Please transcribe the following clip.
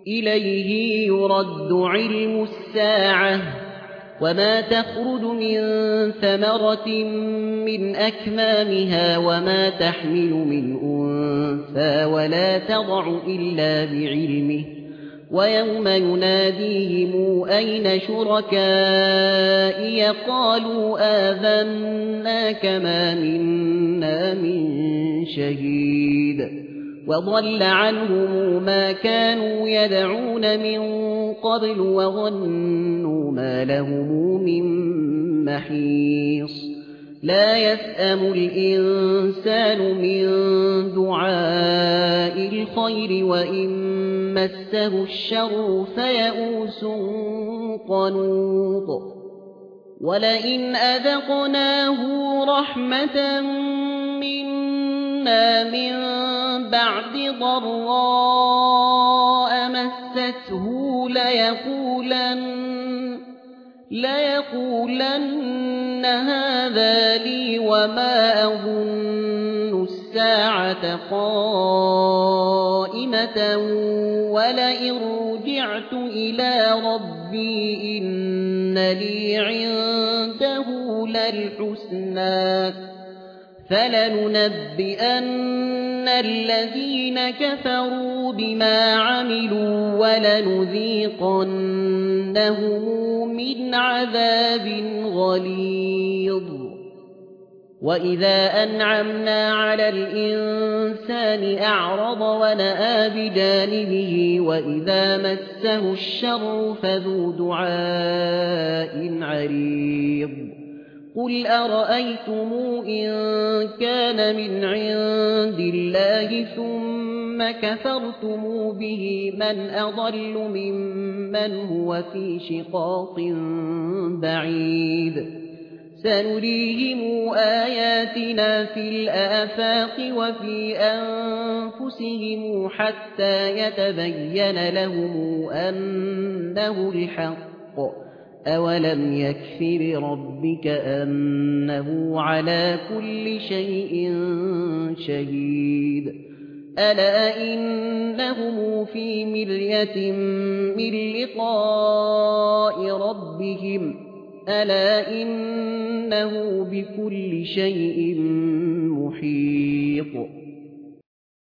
إليه يرد علم الساعة وما تخرج من ثمرة من أكمامها وما تحمل من أنثى ولا تضع إلا بعلمه ويوم يناديهم أين شركائي قالوا آذناك ما منا من شهيد وضل عنهم ما كانوا يدعون من قبل وظنوا ما لهم من محيص لا يسأم الإنسان من دعاء الخير وإن مسه الشر فيئوس قنوط ولئن أذقناه رحمة منا من بعد ضراء مسته ليقولن هذا لي وما أظن الساعة قائمة ولئن رجعت إلى ربي إن لي عنده للحسنى فلننبئن الذين كفروا بما عملوا ولنذيقنهم من عذاب غليظ وإذا أنعمنا على الإنسان أعرض ونأى بجانبه وإذا مسه الشر فذو دعاء عريض قل أرأيتم إن كان من عند الله ثم كفرتم به من أضل ممن هو في شقاق بعيد سنريهم آياتنا في الآفاق وفي أنفسهم حتى يتبين لهم أنه الحق أولم يكف بربك أنه على كل شيء شهيد ألا إنهم في مرية من لقاء ربهم ألا إنه بكل شيء محيط